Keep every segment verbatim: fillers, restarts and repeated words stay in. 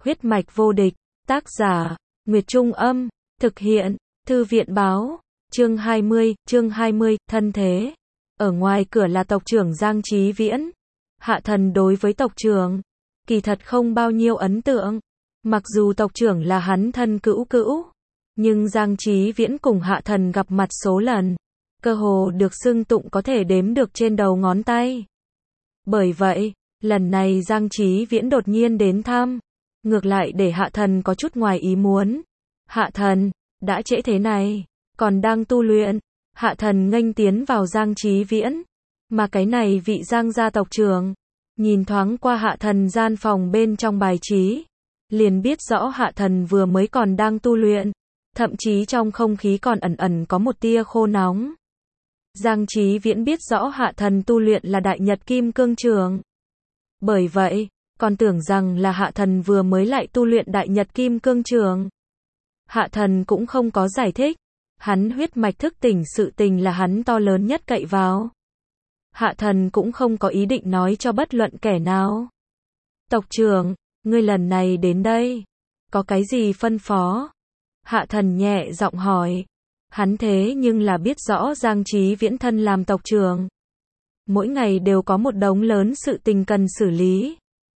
Huyết mạch vô địch, tác giả, Nguyệt Trung Âm, thực hiện, Thư viện Báo, chương hai mươi, chương hai mươi, thân thế. Ở ngoài cửa là tộc trưởng Giang Chí Viễn. Hạ thần đối với tộc trưởng, kỳ thật không bao nhiêu ấn tượng. Mặc dù tộc trưởng là hắn thân cữu cữu, nhưng Giang Chí Viễn cùng hạ thần gặp mặt số lần, cơ hồ được xưng tụng có thể đếm được trên đầu ngón tay. Bởi vậy, lần này Giang Chí Viễn đột nhiên đến thăm, ngược lại để hạ thần có chút ngoài ý muốn. Hạ thần, đã trễ thế này, còn đang tu luyện. Hạ thần nghênh tiến vào Giang Chí Viễn, mà cái này vị Giang gia tộc trưởng, nhìn thoáng qua hạ thần gian phòng bên trong bài trí, liền biết rõ hạ thần vừa mới còn đang tu luyện, thậm chí trong không khí còn ẩn ẩn có một tia khô nóng. Giang Chí Viễn biết rõ hạ thần tu luyện là Đại Nhật Kim Cương Trường. Bởi vậy, còn tưởng rằng là hạ thần vừa mới lại tu luyện Đại Nhật Kim Cương Trường. Hạ thần cũng không có giải thích, hắn huyết mạch thức tỉnh sự tình là hắn to lớn nhất cậy vào. Hạ thần cũng không có ý định nói cho bất luận kẻ nào. Tộc trưởng, ngươi lần này đến đây, có cái gì phân phó? Hạ thần nhẹ giọng hỏi. Hắn thế nhưng là biết rõ Giang Chí Viễn thân làm tộc trưởng, mỗi ngày đều có một đống lớn sự tình cần xử lý,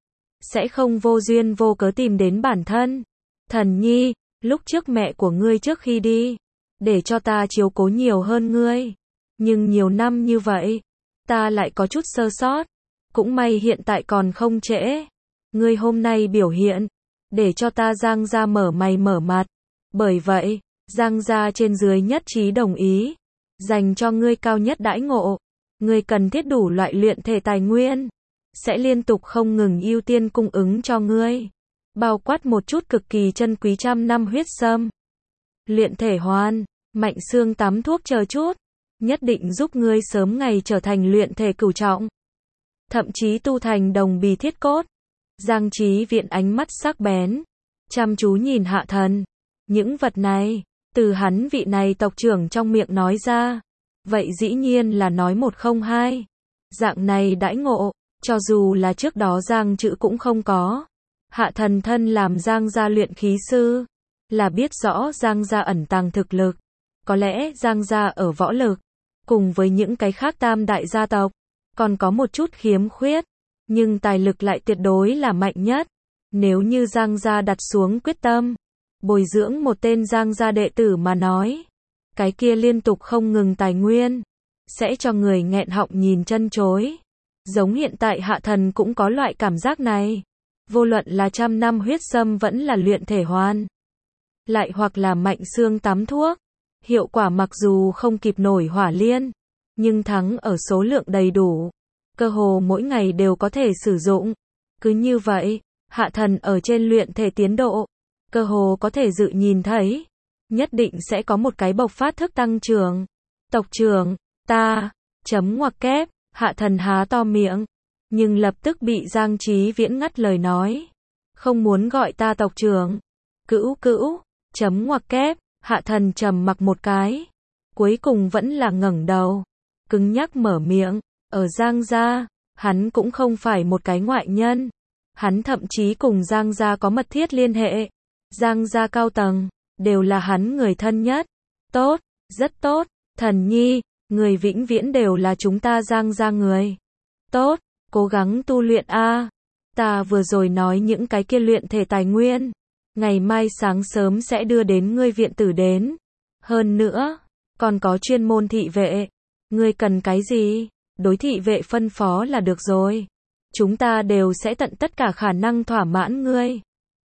sẽ không vô duyên vô cớ tìm đến bản thân. Thần nhi, lúc trước mẹ của ngươi trước khi đi, để cho ta chiếu cố nhiều hơn ngươi, nhưng nhiều năm như vậy, ta lại có chút sơ sót, cũng may hiện tại còn không trễ. Ngươi hôm nay biểu hiện, để cho ta Giang gia mở mày mở mặt, bởi vậy, Giang gia trên dưới nhất trí đồng ý, dành cho ngươi cao nhất đãi ngộ. Ngươi cần thiết đủ loại luyện thể tài nguyên, sẽ liên tục không ngừng ưu tiên cung ứng cho ngươi, bao quát một chút cực kỳ chân quý trăm năm huyết sâm, luyện thể hoàn, mạnh xương tắm thuốc chờ chút, nhất định giúp ngươi sớm ngày trở thành luyện thể cửu trọng, thậm chí tu thành đồng bì thiết cốt. Giang Chí Viễn ánh mắt sắc bén, chăm chú nhìn hạ thần. Những vật này, từ hắn vị này tộc trưởng trong miệng nói ra, vậy dĩ nhiên là nói một không hai. Dạng này đãi ngộ, cho dù là trước đó Giang chữ cũng không có. Hạ thần thân làm Giang gia luyện khí sư, là biết rõ Giang gia ẩn tàng thực lực. Có lẽ Giang gia ở võ lực, cùng với những cái khác tam đại gia tộc, còn có một chút khiếm khuyết, nhưng tài lực lại tuyệt đối là mạnh nhất. Nếu như Giang gia đặt xuống quyết tâm, bồi dưỡng một tên Giang gia đệ tử mà nói, cái kia liên tục không ngừng tài nguyên, sẽ cho người nghẹn họng nhìn chân chối. Giống hiện tại hạ thần cũng có loại cảm giác này. Vô luận là trăm năm huyết sâm vẫn là luyện thể hoàn, lại hoặc là mạnh xương tắm thuốc, hiệu quả mặc dù không kịp nổi hỏa liên, nhưng thắng ở số lượng đầy đủ, cơ hồ mỗi ngày đều có thể sử dụng. Cứ như vậy, hạ thần ở trên luyện thể tiến độ, cơ hồ có thể dự nhìn thấy, nhất định sẽ có một cái bộc phát thức tăng trưởng. Tộc trưởng, ta, chấm ngoặc kép, hạ thần há to miệng, nhưng lập tức bị Giang Chí Viễn ngắt lời nói. Không muốn gọi ta tộc trưởng. Cữu cữu, chấm ngoặc kép, hạ thần trầm mặc một cái, cuối cùng vẫn là ngẩng đầu, cứng nhắc mở miệng. Ở Giang gia, hắn cũng không phải một cái ngoại nhân, hắn thậm chí cùng Giang gia có mật thiết liên hệ. Giang gia cao tầng, đều là hắn người thân nhất. Tốt, rất tốt, thần nhi, người vĩnh viễn đều là chúng ta Giang gia người. Tốt, cố gắng tu luyện a. Ta vừa rồi nói những cái kia luyện thể tài nguyên, ngày mai sáng sớm sẽ đưa đến ngươi viện tử đến. Hơn nữa, còn có chuyên môn thị vệ. Ngươi cần cái gì? Đối thị vệ phân phó là được rồi. Chúng ta đều sẽ tận tất cả khả năng thỏa mãn ngươi.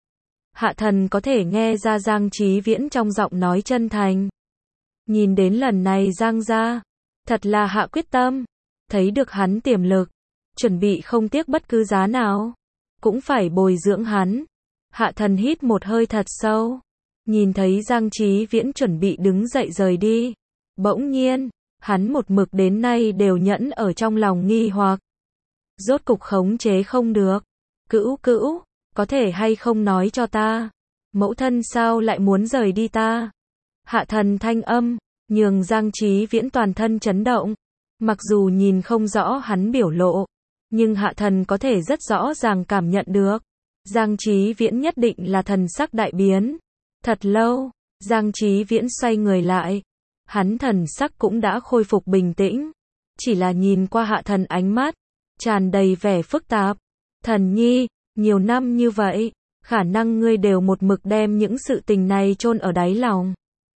Hạ thần có thể nghe ra Giang Chí Viễn trong giọng nói chân thành. Nhìn đến lần này Giang gia, thật là hạ quyết tâm, thấy được hắn tiềm lực, chuẩn bị không tiếc bất cứ giá nào, cũng phải bồi dưỡng hắn. Hạ thần hít một hơi thật sâu, nhìn thấy Giang Chí Viễn chuẩn bị đứng dậy rời đi. Bỗng nhiên, hắn một mực đến nay đều nhẫn ở trong lòng nghi hoặc, rốt cục khống chế không được. Cữu cữu, có thể hay không nói cho ta, mẫu thân sao lại muốn rời đi ta? Hạ thần thanh âm, nhường Giang Chí Viễn toàn thân chấn động. Mặc dù nhìn không rõ hắn biểu lộ, nhưng hạ thần có thể rất rõ ràng cảm nhận được. Giang Chí Viễn nhất định là thần sắc đại biến. Thật lâu, Giang Chí Viễn xoay người lại. Hắn thần sắc cũng đã khôi phục bình tĩnh. Chỉ là nhìn qua Hạ Thần ánh mắt, tràn đầy vẻ phức tạp. Thần nhi, nhiều năm như vậy, khả năng ngươi đều một mực đem những sự tình này chôn ở đáy lòng.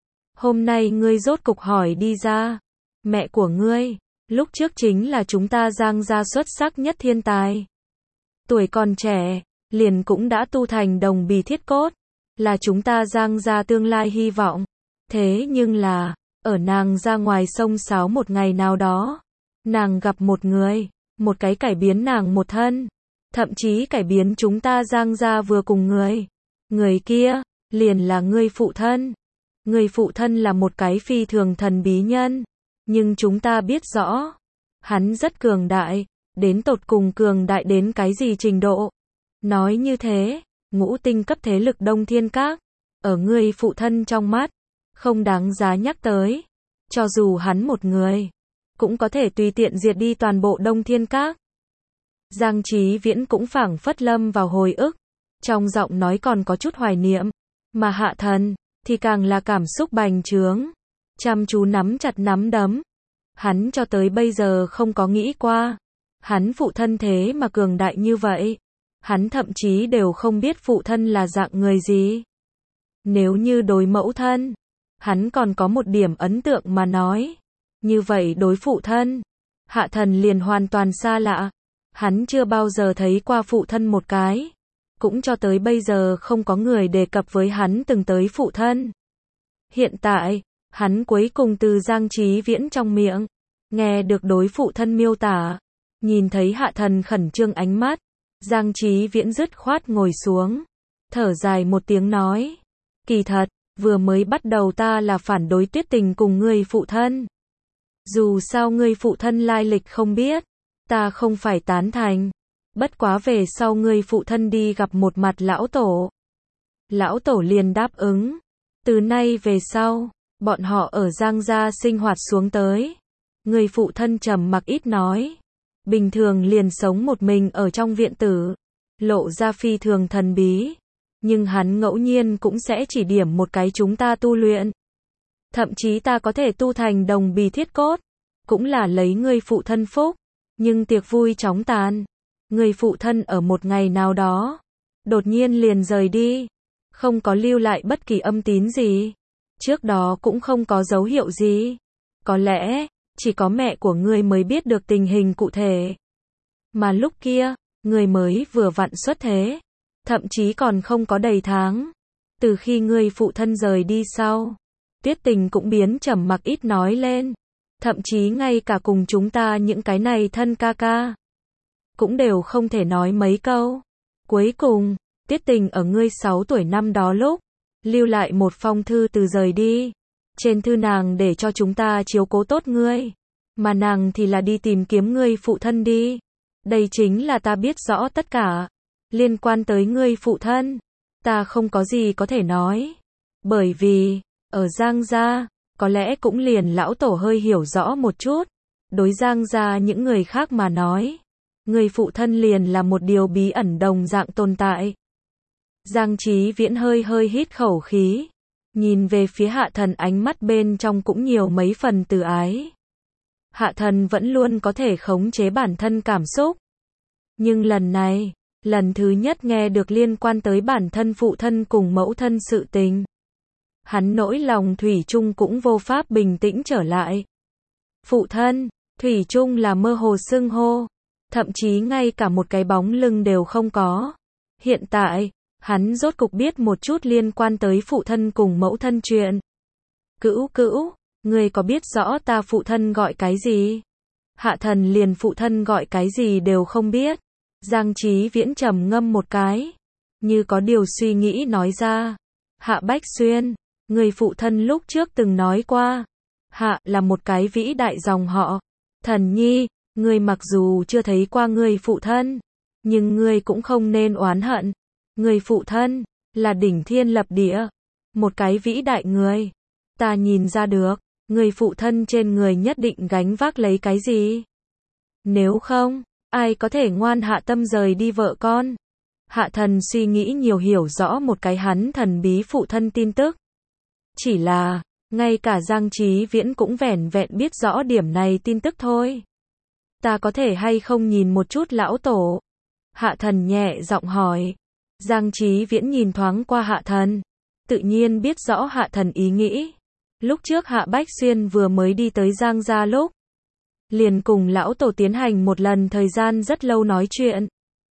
Hôm nay ngươi rốt cục hỏi đi ra. Mẹ của ngươi, lúc trước chính là chúng ta Giang gia xuất sắc nhất thiên tài. Tuổi còn trẻ, liền cũng đã tu thành đồng bì thiết cốt, là chúng ta Giang gia tương lai hy vọng. Thế nhưng là, ở nàng ra ngoài sông sáo một ngày nào đó, nàng gặp một người, một cái cải biến nàng một thân, thậm chí cải biến chúng ta Giang gia vừa cùng người. Người kia, liền là ngươi phụ thân. Người phụ thân là một cái phi thường thần bí nhân, nhưng chúng ta biết rõ, hắn rất cường đại, đến tột cùng cường đại đến cái gì trình độ. Nói như thế, ngũ tinh cấp thế lực Đông Thiên Các, ở người phụ thân trong mắt, không đáng giá nhắc tới. Cho dù hắn một người, cũng có thể tùy tiện diệt đi toàn bộ Đông Thiên Các. Giang Chí Viễn cũng phảng phất lâm vào hồi ức, trong giọng nói còn có chút hoài niệm, mà Hạ Thần thì càng là cảm xúc bành trướng, chăm chú nắm chặt nắm đấm. Hắn cho tới bây giờ không có nghĩ qua, hắn phụ thân thế mà cường đại như vậy. Hắn thậm chí đều không biết phụ thân là dạng người gì. Nếu như đối mẫu thân, hắn còn có một điểm ấn tượng mà nói. Như vậy đối phụ thân, Hạ Thần liền hoàn toàn xa lạ. Hắn chưa bao giờ thấy qua phụ thân một cái. Cũng cho tới bây giờ không có người đề cập với hắn từng tới phụ thân. Hiện tại, hắn cuối cùng từ Giang Chí Viễn trong miệng, nghe được đối phụ thân miêu tả. Nhìn thấy Hạ Thần khẩn trương ánh mắt, Giang Chí Viễn dứt khoát ngồi xuống, thở dài một tiếng nói. Kỳ thật, vừa mới bắt đầu ta là phản đối Tuyết Tình cùng ngươi phụ thân. Dù sao ngươi phụ thân lai lịch không biết, ta không phải tán thành. Bất quá về sau ngươi phụ thân đi gặp một mặt lão tổ. Lão tổ liền đáp ứng. Từ nay về sau, bọn họ ở Giang gia sinh hoạt xuống tới. Người phụ thân trầm mặc ít nói. Bình thường liền sống một mình ở trong viện tử. Lộ ra phi thường thần bí. Nhưng hắn ngẫu nhiên cũng sẽ chỉ điểm một cái chúng ta tu luyện. Thậm chí ta có thể tu thành đồng bì thiết cốt. Cũng là lấy người phụ thân phúc. Nhưng tiệc vui chóng tàn. Người phụ thân ở một ngày nào đó, đột nhiên liền rời đi, không có lưu lại bất kỳ âm tín gì. Trước đó cũng không có dấu hiệu gì. Có lẽ, chỉ có mẹ của ngươi mới biết được tình hình cụ thể. Mà lúc kia, ngươi mới vừa vặn xuất thế, thậm chí còn không có đầy tháng. Từ khi ngươi phụ thân rời đi sau, Tuyết Tình cũng biến trầm mặc ít nói lên. Thậm chí ngay cả cùng chúng ta những cái này thân ca ca, cũng đều không thể nói mấy câu. Cuối cùng, Tuyết Tình ở ngươi sáu tuổi năm đó lúc, lưu lại một phong thư từ rời đi. Trên thư nàng để cho chúng ta chiếu cố tốt ngươi, mà nàng thì là đi tìm kiếm ngươi phụ thân đi. Đây chính là ta biết rõ tất cả. Liên quan tới ngươi phụ thân, ta không có gì có thể nói. Bởi vì, ở Giang gia, có lẽ cũng liền lão tổ hơi hiểu rõ một chút. Đối Giang gia những người khác mà nói, người phụ thân liền là một điều bí ẩn đồng dạng tồn tại. Giang Chí Viễn hơi hơi hít khẩu khí, nhìn về phía Hạ Thần ánh mắt bên trong cũng nhiều mấy phần từ ái. Hạ Thần vẫn luôn có thể khống chế bản thân cảm xúc. Nhưng lần này, lần thứ nhất nghe được liên quan tới bản thân phụ thân cùng mẫu thân sự tình. Hắn nỗi lòng thủy chung cũng vô pháp bình tĩnh trở lại. Phụ thân, thủy chung là mơ hồ xưng hô. Thậm chí ngay cả một cái bóng lưng đều không có. Hiện tại, hắn rốt cục biết một chút liên quan tới phụ thân cùng mẫu thân chuyện. Cữu cữu, ngươi có biết rõ ta phụ thân gọi cái gì? Hạ Thần liền phụ thân gọi cái gì đều không biết. Giang Chí Viễn trầm ngâm một cái, như có điều suy nghĩ nói ra. Hạ Bách Xuyên, người phụ thân lúc trước từng nói qua. Hạ là một cái vĩ đại dòng họ. Thần nhi, ngươi mặc dù chưa thấy qua người phụ thân, nhưng ngươi cũng không nên oán hận. Người phụ thân, là đỉnh thiên lập địa. Một cái vĩ đại người. Ta nhìn ra được, người phụ thân trên người nhất định gánh vác lấy cái gì. Nếu không, ai có thể ngoan hạ tâm rời đi vợ con. Hạ thần suy nghĩ nhiều hiểu rõ một cái hắn thần bí phụ thân tin tức. Chỉ là, ngay cả Giang Chí Viễn cũng vẻn vẹn biết rõ điểm này tin tức thôi. Ta có thể hay không nhìn một chút lão tổ? Hạ thần nhẹ giọng hỏi. Giang Chí Viễn nhìn thoáng qua hạ thần. Tự nhiên biết rõ hạ thần ý nghĩ. Lúc trước Hạ Bách Xuyên vừa mới đi tới Giang gia lúc. Liền cùng lão tổ tiến hành một lần thời gian rất lâu nói chuyện.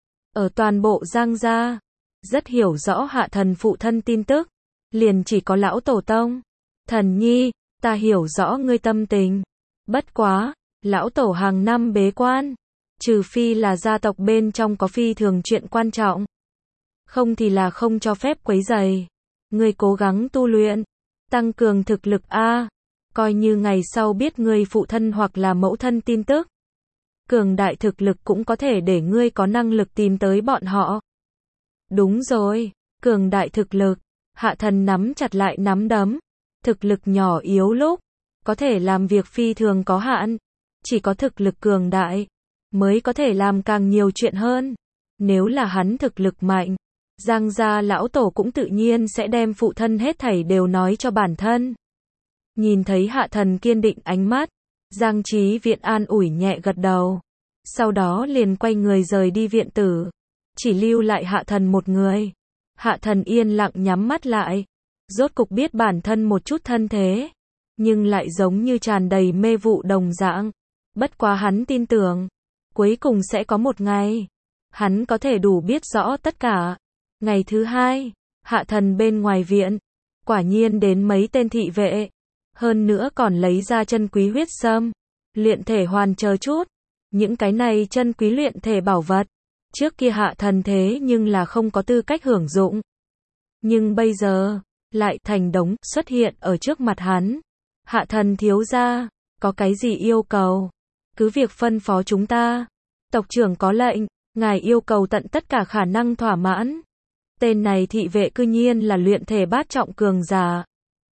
Ở toàn bộ Giang gia. Rất hiểu rõ hạ thần phụ thân tin tức. Liền chỉ có lão tổ tông. Thần nhi, ta hiểu rõ ngươi tâm tình. Bất quá, lão tổ hàng năm bế quan. Trừ phi là gia tộc bên trong có phi thường chuyện quan trọng. Không thì là không cho phép quấy rầy. Ngươi cố gắng tu luyện. Tăng cường thực lực a. Coi như ngày sau biết ngươi phụ thân hoặc là mẫu thân tin tức. Cường đại thực lực cũng có thể để ngươi có năng lực tìm tới bọn họ. Đúng rồi, cường đại thực lực. Hạ thần nắm chặt lại nắm đấm. Thực lực nhỏ yếu lúc. Có thể làm việc phi thường có hạn. Chỉ có thực lực cường đại. Mới có thể làm càng nhiều chuyện hơn. Nếu là hắn thực lực mạnh. Giang gia lão tổ cũng tự nhiên sẽ đem phụ thân hết thảy đều nói cho bản thân. Nhìn thấy hạ thần kiên định ánh mắt. Giang Chí Viễn an ủi nhẹ gật đầu. Sau đó liền quay người rời đi viện tử. Chỉ lưu lại hạ thần một người. Hạ thần yên lặng nhắm mắt lại. Rốt cục biết bản thân một chút thân thế. Nhưng lại giống như tràn đầy mê vụ đồng dạng. Bất quá hắn tin tưởng. Cuối cùng sẽ có một ngày. Hắn có thể đủ biết rõ tất cả. Ngày thứ hai. Hạ thần bên ngoài viện. Quả nhiên đến mấy tên thị vệ. Hơn nữa còn lấy ra chân quý huyết sâm. Luyện thể hoàn chờ chút. Những cái này chân quý luyện thể bảo vật. Trước kia hạ thần thế nhưng là không có tư cách hưởng dụng. Nhưng bây giờ. Lại thành đống xuất hiện ở trước mặt hắn. Hạ thần thiếu gia. Có cái gì yêu cầu? Cứ việc phân phó chúng ta. Tộc trưởng có lệnh. Ngài yêu cầu tận tất cả khả năng thỏa mãn. Tên này thị vệ cư nhiên là luyện thể bát trọng cường giả.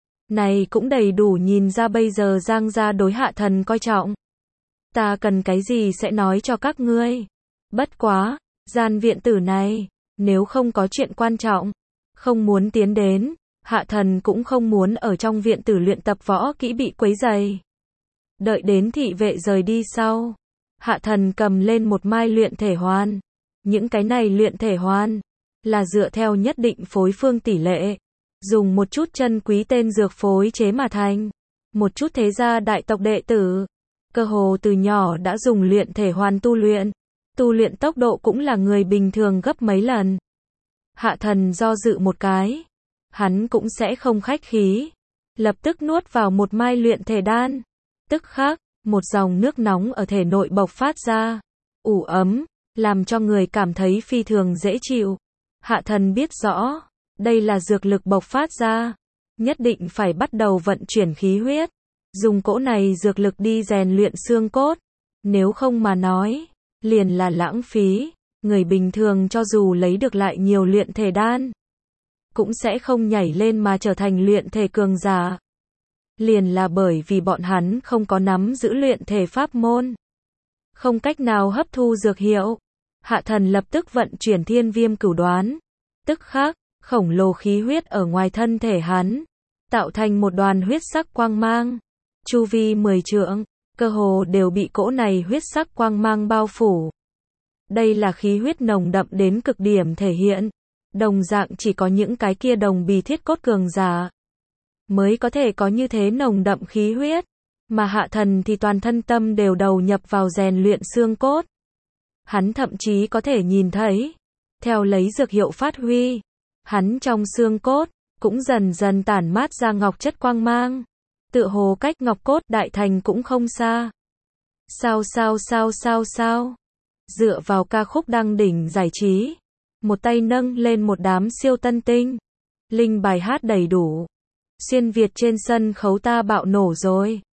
Này cũng đầy đủ nhìn ra bây giờ Giang gia đối hạ thần coi trọng. Ta cần cái gì sẽ nói cho các ngươi. Bất quá, gian viện tử này, nếu không có chuyện quan trọng, không muốn tiến đến, hạ thần cũng không muốn ở trong viện tử luyện tập võ kỹ bị quấy rầy. Đợi đến thị vệ rời đi sau, hạ thần cầm lên một mai luyện thể hoàn. Những cái này luyện thể hoàn là dựa theo nhất định phối phương tỷ lệ, dùng một chút chân quý tên dược phối chế mà thành. Một chút thế gia đại tộc đệ tử, cơ hồ từ nhỏ đã dùng luyện thể hoàn tu luyện. Tu luyện tốc độ cũng là người bình thường gấp mấy lần. Hạ thần do dự một cái. Hắn cũng sẽ không khách khí. Lập tức nuốt vào một mai luyện thể đan. Tức khắc, một dòng nước nóng ở thể nội bộc phát ra. Ủ ấm, làm cho người cảm thấy phi thường dễ chịu. Hạ thần biết rõ, đây là dược lực bộc phát ra. Nhất định phải bắt đầu vận chuyển khí huyết. Dùng cỗ này dược lực đi rèn luyện xương cốt. Nếu không mà nói, liền là lãng phí. Người bình thường cho dù lấy được lại nhiều luyện thể đan, cũng sẽ không nhảy lên mà trở thành luyện thể cường giả. Liền là bởi vì bọn hắn không có nắm giữ luyện thể pháp môn. Không cách nào hấp thu dược hiệu. Hạ thần lập tức vận chuyển thiên viêm cửu đoán. Tức khắc, khổng lồ khí huyết ở ngoài thân thể hắn. Tạo thành một đoàn huyết sắc quang mang. Chu vi mười trượng, cơ hồ đều bị cỗ này huyết sắc quang mang bao phủ. Đây là khí huyết nồng đậm đến cực điểm thể hiện. Đồng dạng chỉ có những cái kia đồng bì thiết cốt cường giả mới có thể có như thế nồng đậm khí huyết. Mà hạ thần thì toàn thân tâm đều đầu nhập vào rèn luyện xương cốt. Hắn thậm chí có thể nhìn thấy, theo lấy dược hiệu phát huy, hắn trong xương cốt cũng dần dần tản mát ra ngọc chất quang mang. Tựa hồ cách ngọc cốt đại thành cũng không xa. Sao sao sao sao sao. Dựa vào ca khúc đăng đỉnh giải trí, một tay nâng lên một đám siêu tân tinh. Linh bài hát đầy đủ. Xuyên Việt trên sân khấu ta bạo nổ rồi.